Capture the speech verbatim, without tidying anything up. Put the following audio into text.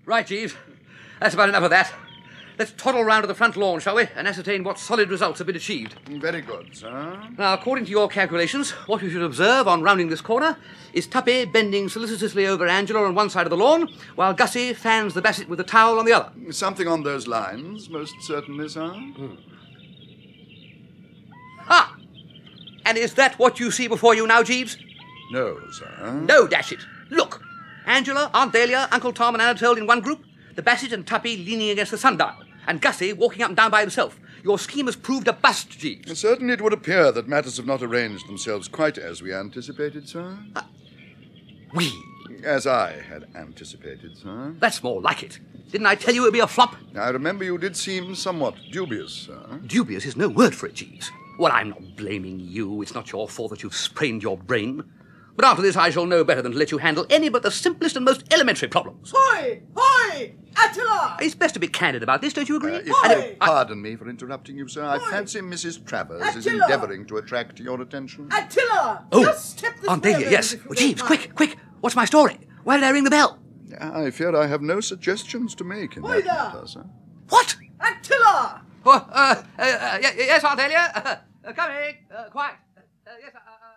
Right, Jeeves. That's about enough of that. Let's toddle round to the front lawn, shall we, and ascertain what solid results have been achieved. Very good, sir. Now, according to your calculations, what you should observe on rounding this corner is Tuppy bending solicitously over Angela on one side of the lawn, while Gussie fans the basset with a towel on the other. Something on those lines, most certainly, sir. Hmm. Ah! And is that what you see before you now, Jeeves? No, sir. No, dash it. Look! Angela, Aunt Dahlia, Uncle Tom and Anatole in one group, the basset and Tuppy leaning against the sundial, and Gussie walking up and down by himself. Your scheme has proved a bust, Jeeves. Certainly it would appear that matters have not arranged themselves quite as we anticipated, sir. Uh, we? As I had anticipated, sir. That's more like it. Didn't I tell you it would be a flop? I remember you did seem somewhat dubious, sir. Dubious is no word for it, Jeeves. Well, I'm not blaming you. It's not your fault that you've sprained your brain. But after this, I shall know better than to let you handle any but the simplest and most elementary problems. Hoi! Hoi! Attila! It's best to be candid about this, don't you agree? Uh, if Hoi! you'll pardon me for interrupting you, sir. I Hoi! fancy Missus Travers is Attila! endeavouring to attract your attention. Attila! Oh, Just step this Aunt way a Dahlia, minute, yes. if you Well, don't Jeeves, mind. quick, quick. What's my story? Why did I ring the bell? I fear I have no suggestions to make in Hoi that there! matter, sir. What? Attila! Oh, uh, uh, uh, yes, Aunt Dahlia. Uh, coming. Uh, quiet. Uh, yes, uh, uh,